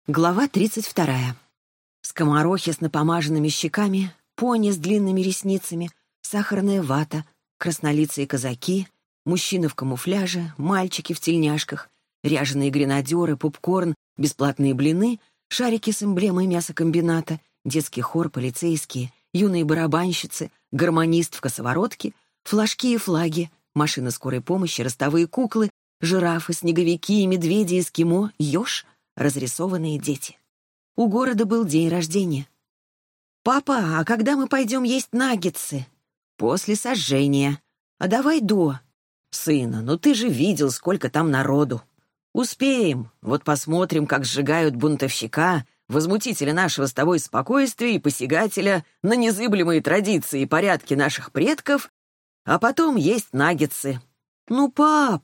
Глава 32. Скоморохи с напомаженными щеками, пони с длинными ресницами, сахарная вата, краснолицые казаки, мужчины в камуфляже, мальчики в тельняшках, ряженые гренадеры, попкорн, бесплатные блины, шарики с эмблемой мясокомбината, детский хор, полицейские, юные барабанщицы, гармонист в косоворотке, флажки и флаги, машины скорой помощи, ростовые куклы, жирафы, снеговики, медведи, эскимо, еж, разрисованные дети. У города был день рождения. «Папа, а когда мы пойдем есть наггетсы?» «После сожжения. А давай до». «Сына, ну ты же видел, сколько там народу». «Успеем. Вот посмотрим, как сжигают бунтовщика, возмутителя нашего с тобой спокойствия и посягателя на незыблемые традиции и порядки наших предков, а потом есть наггетсы». «Ну, пап!»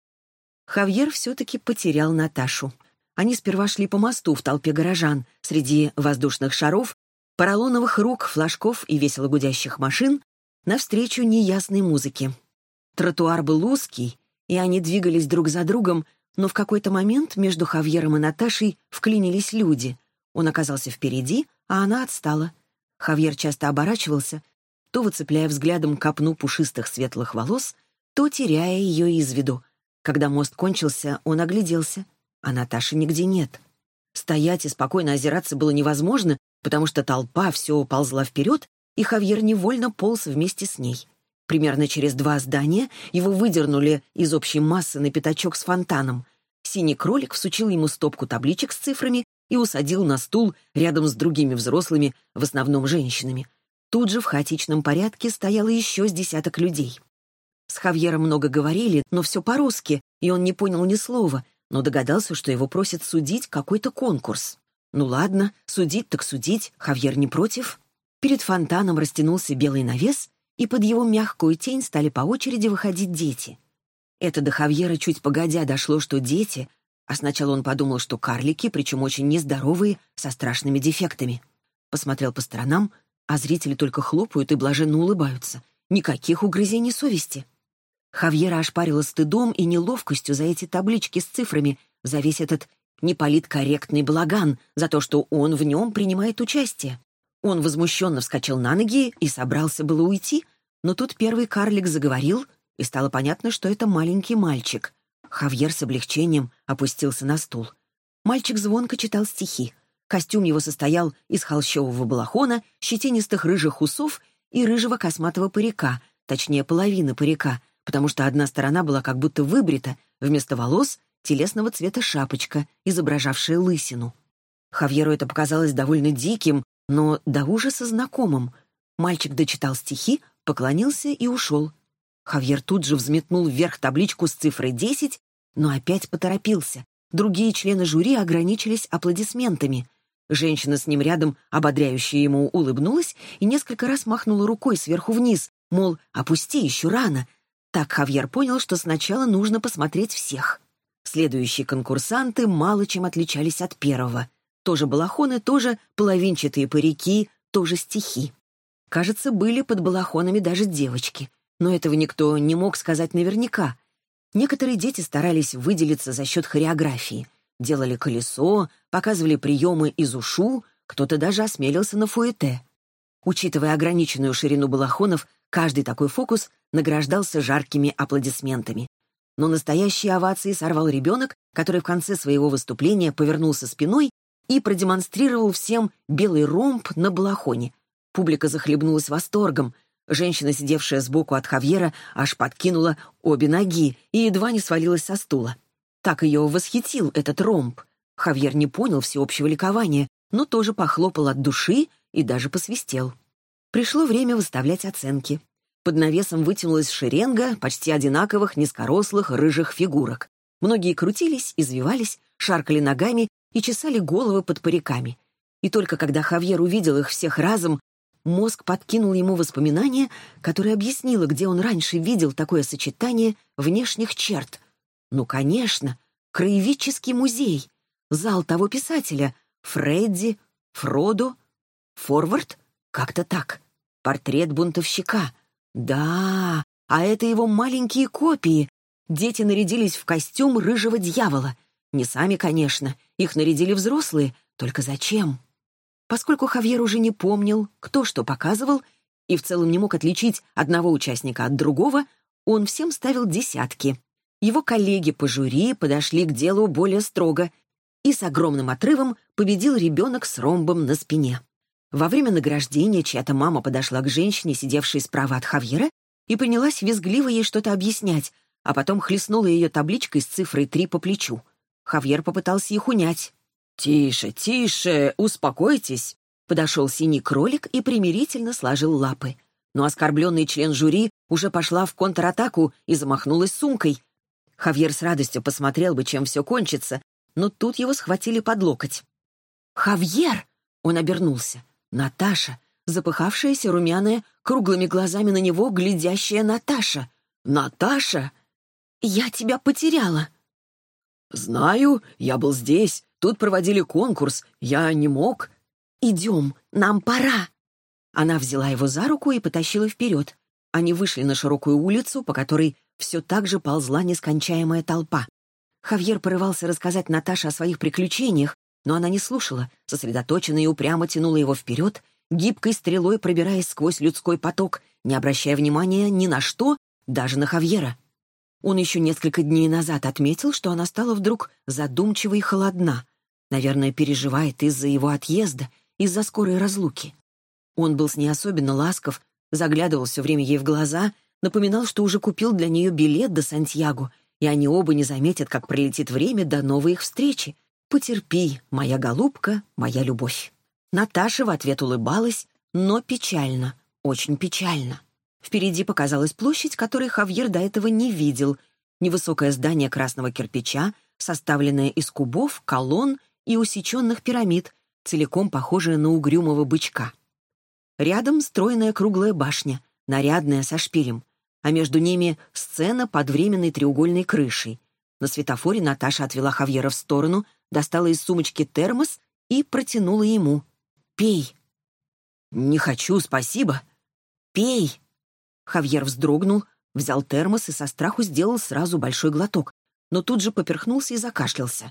Хавьер все-таки потерял Наташу. Они сперва шли по мосту в толпе горожан, среди воздушных шаров, поролоновых рук, флажков и весело гудящих машин, навстречу неясной музыке. Тротуар был узкий, и они двигались друг за другом, но в какой-то момент между Хавьером и Наташей вклинились люди. Он оказался впереди, а она отстала. Хавьер часто оборачивался, то выцепляя взглядом копну пушистых светлых волос, то теряя ее из виду. Когда мост кончился, он огляделся, а Наташи нигде нет. Стоять и спокойно озираться было невозможно, потому что толпа все ползла вперед, и Хавьер невольно полз вместе с ней. Примерно через 2 здания его выдернули из общей массы на пятачок с фонтаном. Синий кролик всучил ему стопку табличек с цифрами и усадил на стул рядом с другими взрослыми, в основном женщинами. Тут же в хаотичном порядке стояло еще с десяток людей. С Хавьером много говорили, но все по-русски, и он не понял ни слова, но догадался, что его просят судить какой-то конкурс. Ну ладно, судить так судить, Хавьер не против. Перед фонтаном растянулся белый навес, и под его мягкую тень стали по очереди выходить дети. Это до Хавьера чуть погодя дошло, что дети, а сначала он подумал, что карлики, причем очень нездоровые, со страшными дефектами. Посмотрел по сторонам, а зрители только хлопают и блаженно улыбаются. Никаких угрызений совести. Хавьера ошпарила стыдом и неловкостью за эти таблички с цифрами, за весь этот неполиткорректный балаган, за то, что он в нем принимает участие. Он возмущенно вскочил на ноги и собрался было уйти, но тут первый карлик заговорил, и стало понятно, что это маленький мальчик. Хавьер с облегчением опустился на стул. Мальчик звонко читал стихи. Костюм его состоял из холщового балахона, щетинистых рыжих усов и рыжего косматого парика, точнее, половины парика, потому что одна сторона была как будто выбрита, вместо волос — телесного цвета шапочка, изображавшая лысину. Хавьеру это показалось довольно диким, но до ужаса знакомым. Мальчик дочитал стихи, поклонился и ушел. Хавьер тут же взметнул вверх табличку с цифрой 10, но опять поторопился. Другие члены жюри ограничились аплодисментами. Женщина с ним рядом, ободряюще ему, улыбнулась и несколько раз махнула рукой сверху вниз, мол, опусти, еще рано. Так Хавьер понял, что сначала нужно посмотреть всех. Следующие конкурсанты мало чем отличались от первого. Тоже балахоны, тоже половинчатые парики, тоже стихи. Кажется, были под балахонами даже девочки. Но этого никто не мог сказать наверняка. Некоторые дети старались выделиться за счет хореографии. Делали колесо, показывали приемы из ушу, кто-то даже осмелился на фуэте. Учитывая ограниченную ширину балахонов, каждый такой фокус награждался жаркими аплодисментами. Но настоящие овации сорвал ребенок, который в конце своего выступления повернулся спиной и продемонстрировал всем белый ромб на балахоне. Публика захлебнулась восторгом. Женщина, сидевшая сбоку от Хавьера, аж подкинула обе ноги и едва не свалилась со стула. Так ее восхитил этот ромб. Хавьер не понял всеобщего ликования, но тоже похлопал от души и даже посвистел. Пришло время выставлять оценки. Под навесом вытянулась шеренга почти одинаковых низкорослых рыжих фигурок. Многие крутились, извивались, шаркали ногами и чесали головы под париками. И только когда Хавьер увидел их всех разом, мозг подкинул ему воспоминание, которое объяснило, где он раньше видел такое сочетание внешних черт. Ну, конечно, краеведческий музей, зал того писателя, Фредди, Фродо, Форвард, как-то так, портрет бунтовщика. Да, а это его маленькие копии. Дети нарядились в костюм рыжего дьявола. Не сами, конечно. Их нарядили взрослые. Только зачем? Поскольку Хавьер уже не помнил, кто что показывал, и в целом не мог отличить одного участника от другого, он всем ставил десятки. Его коллеги по жюри подошли к делу более строго, и с огромным отрывом победил ребенок с ромбом на спине. Во время награждения чья-то мама подошла к женщине, сидевшей справа от Хавьера, и принялась визгливо ей что-то объяснять, а потом хлестнула ее табличкой с цифрой 3 по плечу. Хавьер попытался их унять. «Тише, тише, успокойтесь!» Подошел синий кролик и примирительно сложил лапы. Но оскорбленный член жюри уже пошла в контратаку и замахнулась сумкой. Хавьер с радостью посмотрел бы, чем все кончится, но тут его схватили под локоть. «Хавьер!» — он обернулся. Наташа, запыхавшаяся, румяная, круглыми глазами на него, глядящая Наташа. «Наташа!» «Я тебя потеряла!» «Знаю, я был здесь. Тут проводили конкурс. Я не мог». «Идем, нам пора». Она взяла его за руку и потащила вперед. Они вышли на широкую улицу, по которой все так же ползла нескончаемая толпа. Хавьер порывался рассказать Наташе о своих приключениях, но она не слушала, сосредоточенно и упрямо тянула его вперед, гибкой стрелой пробираясь сквозь людской поток, не обращая внимания ни на что, даже на Хавьера. Он еще несколько дней назад отметил, что она стала вдруг задумчива и холодна. Наверное, переживает из-за его отъезда, из-за скорой разлуки. Он был с ней особенно ласков, заглядывал все время ей в глаза, напоминал, что уже купил для нее билет до Сантьяго, и они оба не заметят, как пролетит время до новой их встречи. «Потерпи, моя голубка, моя любовь». Наташа в ответ улыбалась, но печально, очень печально. Впереди показалась площадь, которой Хавьер до этого не видел. Невысокое здание красного кирпича, составленное из кубов, колонн и усеченных пирамид, целиком похожее на угрюмого бычка. Рядом стройная круглая башня, нарядная, со шпилем, а между ними сцена под временной треугольной крышей. На светофоре Наташа отвела Хавьера в сторону, достала из сумочки термос и протянула ему. «Пей». «Не хочу, спасибо». «Пей». Хавьер вздрогнул, взял термос и со страху сделал сразу большой глоток, но тут же поперхнулся и закашлялся.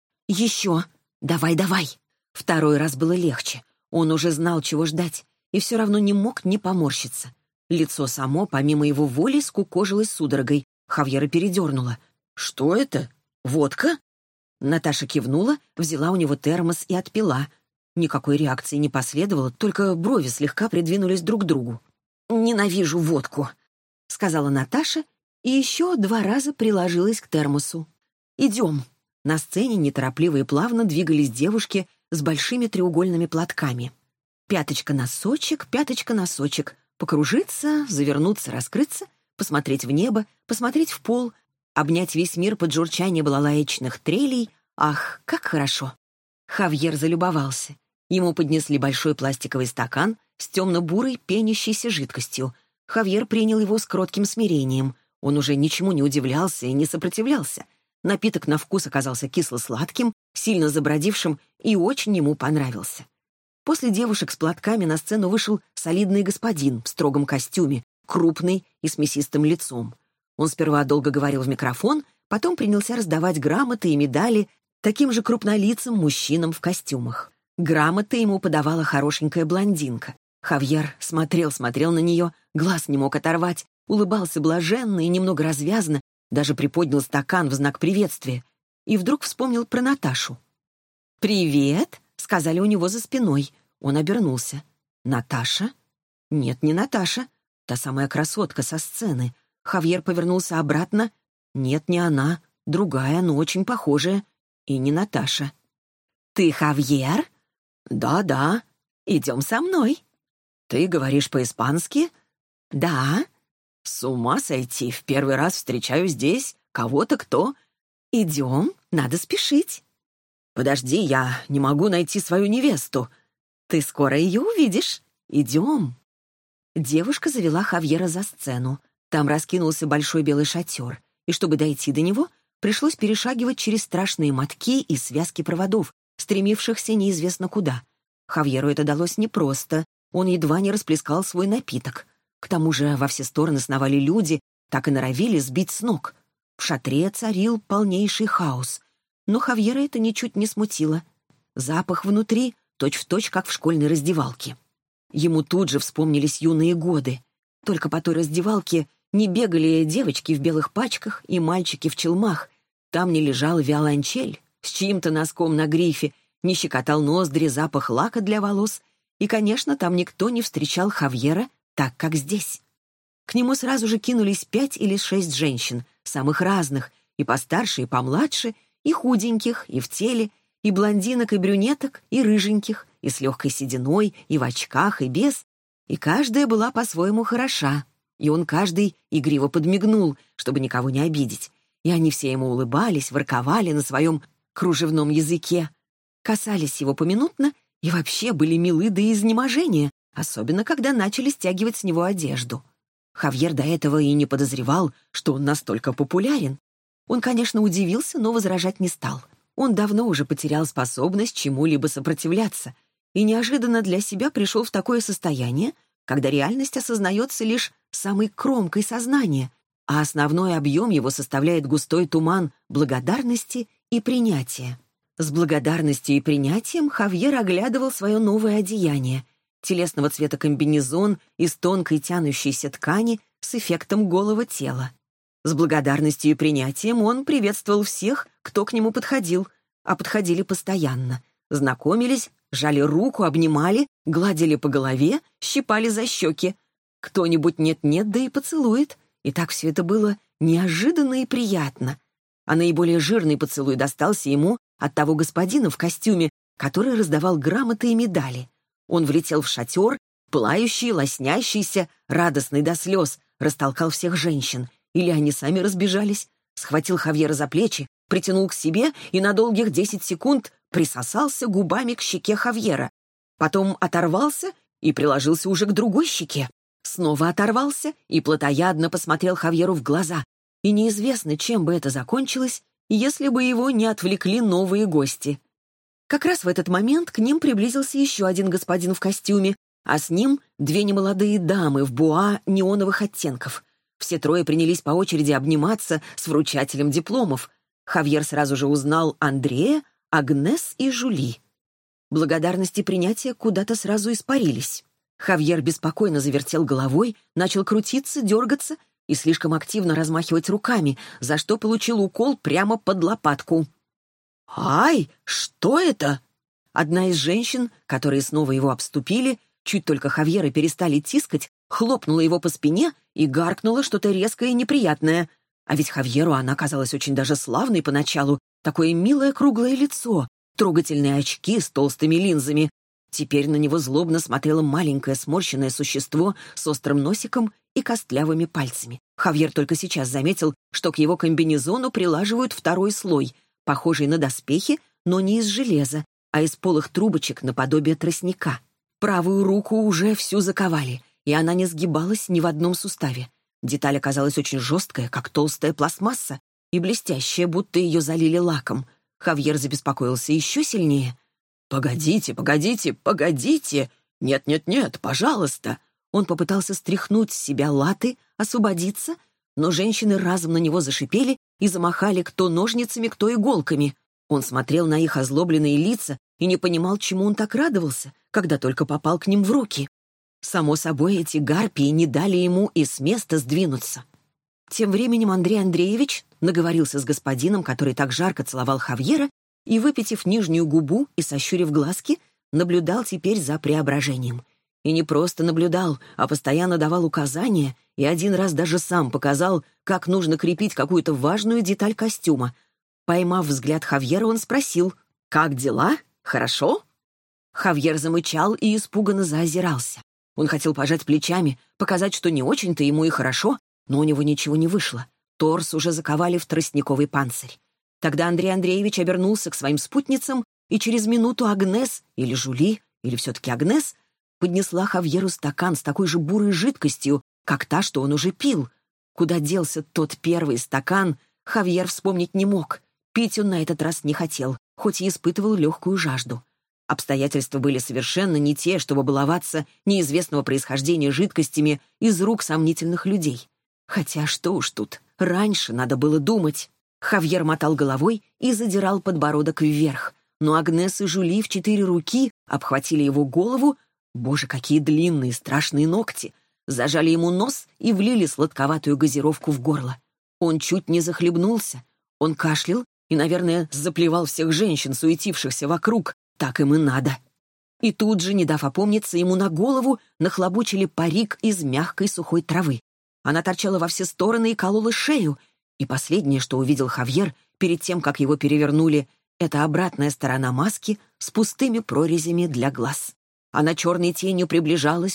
«Еще. Давай, давай». Второй раз было легче. Он уже знал, чего ждать, и все равно не мог не поморщиться. Лицо само, помимо его воли, скукожилось судорогой. Хавьера передернула. «Что это? Водка?» Наташа кивнула, взяла у него термос и отпила. Никакой реакции не последовало, только брови слегка придвинулись друг к другу. «Ненавижу водку», — сказала Наташа и еще 2 раза приложилась к термосу. «Идем». На сцене неторопливо и плавно двигались девушки с большими треугольными платками. Пяточка-носочек, пяточка-носочек. Покружиться, завернуться, раскрыться, посмотреть в небо, посмотреть в пол, обнять весь мир под журчание балалаечных трелей. Ах, как хорошо! Хавьер залюбовался. Ему поднесли большой пластиковый стакан с темно-бурой пенящейся жидкостью. Хавьер принял его с кротким смирением. Он уже ничему не удивлялся и не сопротивлялся. Напиток на вкус оказался кисло-сладким, сильно забродившим и очень ему понравился. После девушек с платками на сцену вышел солидный господин в строгом костюме, крупный и с мясистым лицом. Он сперва долго говорил в микрофон, потом принялся раздавать грамоты и медали таким же крупнолицым мужчинам в костюмах. Грамоты ему подавала хорошенькая блондинка. Хавьер смотрел на нее, глаз не мог оторвать, улыбался блаженно и немного развязно, даже приподнял стакан в знак приветствия. И вдруг вспомнил про Наташу. «Привет!» — сказали у него за спиной. Он обернулся. «Наташа?» «Нет, не Наташа. Та самая красотка со сцены». Хавьер повернулся обратно. «Нет, не она. Другая, но очень похожая. И не Наташа». «Ты Хавьер?» «Да. Идем со мной». «Ты говоришь по-испански?» «Да». «С ума сойти, в первый раз встречаю здесь кого-то, кто...» «Идем, надо спешить». «Подожди, я не могу найти свою невесту». «Ты скоро ее увидишь. Идем». Девушка завела Хавьера за сцену. Там раскинулся большой белый шатер, и чтобы дойти до него, пришлось перешагивать через страшные мотки и связки проводов, стремившихся неизвестно куда. Хавьеру это далось непросто, он едва не расплескал свой напиток. К тому же во все стороны сновали люди, так и норовили сбить с ног. В шатре царил полнейший хаос. но Хавьера это ничуть не смутило. Запах внутри точь-в-точь, как в школьной раздевалке. Ему тут же вспомнились юные годы. Только по той раздевалке не бегали девочки в белых пачках и мальчики в челмах. Там не лежал виолончель с чьим-то носком на грифе, не щекотал ноздри запах лака для волос, и, конечно, там никто не встречал Хавьера так, как здесь. К нему сразу же кинулись 5 или 6 женщин, самых разных, и постарше, и помладше, и худеньких, и в теле, и блондинок, и брюнеток, и рыженьких, и с легкой сединой, и в очках, и без, и каждая была по-своему хороша, и он каждый игриво подмигнул, чтобы никого не обидеть, и они все ему улыбались, ворковали на своем кружевном языке, касались его поминутно и вообще были милы до изнеможения, особенно когда начали стягивать с него одежду. Хавьер до этого и не подозревал, что он настолько популярен. Он, конечно, удивился, но возражать не стал. Он давно уже потерял способность чему-либо сопротивляться и неожиданно для себя пришел в такое состояние, когда реальность осознается лишь самой кромкой сознания, а основной объем его составляет густой туман благодарности и принятия. С благодарностью и принятием Хавьер оглядывал свое новое одеяние, телесного цвета комбинезон из тонкой тянущейся ткани с эффектом голого тела. С благодарностью и принятием он приветствовал всех, кто к нему подходил, а подходили постоянно. Знакомились, жали руку, обнимали, гладили по голове, щипали за щеки. Кто-нибудь нет-нет, да и поцелует. И так все это было неожиданно и приятно. А наиболее жирный поцелуй достался ему от того господина в костюме, который раздавал грамоты и медали. Он влетел в шатер, пылающий, лоснящийся, радостный до слез, растолкал всех женщин. Или они сами разбежались, схватил Хавьера за плечи, притянул к себе и на долгих 10 секунд присосался губами к щеке Хавьера. Потом оторвался и приложился уже к другой щеке. Снова оторвался и плотоядно посмотрел Хавьеру в глаза. И неизвестно, чем бы это закончилось, если бы его не отвлекли новые гости. Как раз в этот момент к ним приблизился еще один господин в костюме, а с ним 2 немолодые дамы в буа неоновых оттенков. Все 3 принялись по очереди обниматься с вручателем дипломов. Хавьер сразу же узнал Андрея, Агнес и Жюли. Благодарность и принятие куда-то сразу испарились. Хавьер беспокойно завертел головой, начал крутиться, дергаться и слишком активно размахивать руками, за что получил укол прямо под лопатку. «Ай, что это?» Одна из женщин, которые снова его обступили, чуть только Хавьера перестали тискать, хлопнула его по спине и гаркнула что-то резкое и неприятное. А ведь Хавьеру она казалась очень даже славной поначалу, такое милое круглое лицо, трогательные очки с толстыми линзами. Теперь на него злобно смотрело маленькое сморщенное существо с острым носиком и костлявыми пальцами. Хавьер только сейчас заметил, что к его комбинезону прилаживают 2-й слой, похожий на доспехи, но не из железа, а из полых трубочек наподобие тростника. Правую руку уже всю заковали, и она не сгибалась ни в одном суставе. Деталь оказалась очень жесткая, как толстая пластмасса, и блестящая, будто ее залили лаком. Хавьер забеспокоился еще сильнее. «Погодите, погодите, погодите! Нет-нет-нет, пожалуйста!» Он попытался стряхнуть с себя латы, освободиться, но женщины разом на него зашипели и замахали кто ножницами, кто иголками. Он смотрел на их озлобленные лица и не понимал, чему он так радовался, когда только попал к ним в руки. Само собой, эти гарпии не дали ему и с места сдвинуться. Тем временем Андрей Андреевич наговорился с господином, который так жарко целовал Хавьера, и, выпитив нижнюю губу и сощурив глазки, наблюдал теперь за преображением. И не просто наблюдал, а постоянно давал указания, и один раз даже сам показал, как нужно крепить какую-то важную деталь костюма. Поймав взгляд Хавьера, он спросил: «Как дела? Хорошо?» Хавьер замычал и испуганно заозирался. Он хотел пожать плечами, показать, что не очень-то ему и хорошо, но у него ничего не вышло. Торс уже заковали в тростниковый панцирь. Тогда Андрей Андреевич обернулся к своим спутницам, и через минуту Агнес, или Жюли, или все-таки Агнес, поднесла Хавьеру стакан с такой же бурой жидкостью, как та, что он уже пил. Куда делся тот первый стакан, Хавьер вспомнить не мог. Пить он на этот раз не хотел, хоть и испытывал легкую жажду. Обстоятельства были совершенно не те, чтобы баловаться неизвестного происхождения жидкостями из рук сомнительных людей. Хотя что уж тут, раньше надо было думать. Хавьер мотал головой и задирал подбородок вверх, но Агнес и Жюли в 4 руки обхватили его голову, боже, какие длинные страшные ногти, зажали ему нос и влили сладковатую газировку в горло. Он чуть не захлебнулся. Он кашлял и, наверное, заплевал всех женщин, суетившихся вокруг. Так им и надо. И тут же, не дав опомниться, ему на голову нахлобучили парик из мягкой сухой травы. Она торчала во все стороны и колола шею. И последнее, что увидел Хавьер перед тем, как его перевернули, это обратная сторона маски с пустыми прорезями для глаз. Она черной тенью приближалась,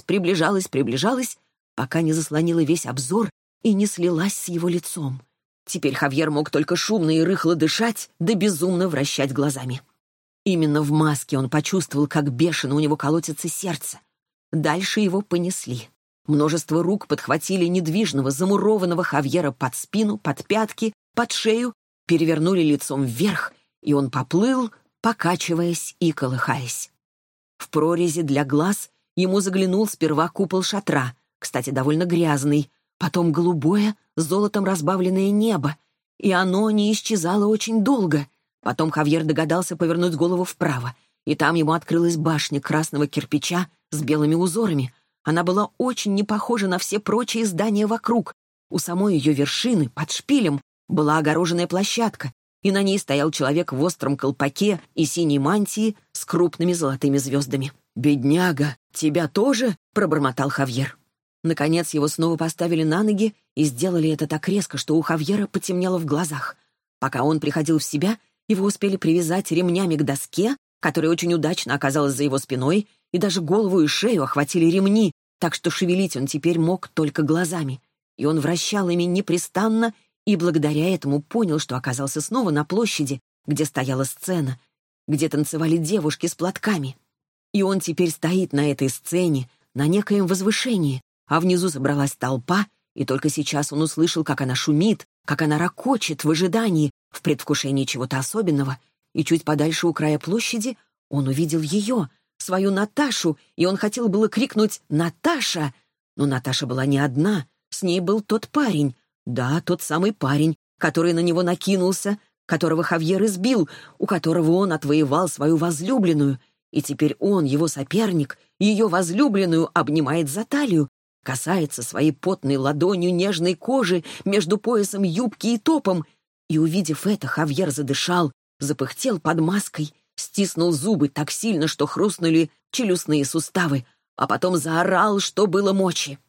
пока не заслонила весь обзор и не слилась с его лицом. Теперь Хавьер мог только шумно и рыхло дышать, да безумно вращать глазами. Именно в маске он почувствовал, как бешено у него колотится сердце. Дальше его понесли. Множество рук подхватили недвижного, замурованного Хавьера под спину, под пятки, под шею, перевернули лицом вверх, и он поплыл, покачиваясь и колыхаясь. В прорези для глаз ему заглянул сперва купол шатра, кстати, довольно грязный, потом голубое, золотом разбавленное небо, и оно не исчезало очень долго. Потом Хавьер догадался повернуть голову вправо, и там ему открылась башня красного кирпича с белыми узорами. Она была очень не похожа на все прочие здания вокруг. У самой ее вершины, под шпилем, была огороженная площадка, и на ней стоял человек в остром колпаке и синей мантии с крупными золотыми звездами. «Бедняга, тебя тоже?» — пробормотал Хавьер. Наконец его снова поставили на ноги и сделали это так резко, что у Хавьера потемнело в глазах. Пока он приходил в себя, его успели привязать ремнями к доске, которая очень удачно оказалась за его спиной, и даже голову и шею охватили ремни, так что шевелить он теперь мог только глазами. И он вращал ими непрестанно, и благодаря этому понял, что оказался снова на площади, где стояла сцена, где танцевали девушки с платками. И он теперь стоит на этой сцене, на некоем возвышении, а внизу собралась толпа, и только сейчас он услышал, как она шумит, как она ракочет в ожидании, в предвкушении чего-то особенного, и чуть подальше у края площади он увидел ее, свою Наташу, и он хотел было крикнуть «Наташа!», но Наташа была не одна, с ней был тот парень, да, тот самый парень, который на него накинулся, которого Хавьер избил, у которого он отвоевал свою возлюбленную, и теперь он, его соперник, ее возлюбленную обнимает за талию, касается своей потной ладонью нежной кожи между поясом юбки и топом. И, увидев это, Хавьер задышал, запыхтел под маской, стиснул зубы так сильно, что хрустнули челюстные суставы, а потом заорал, что было мочи.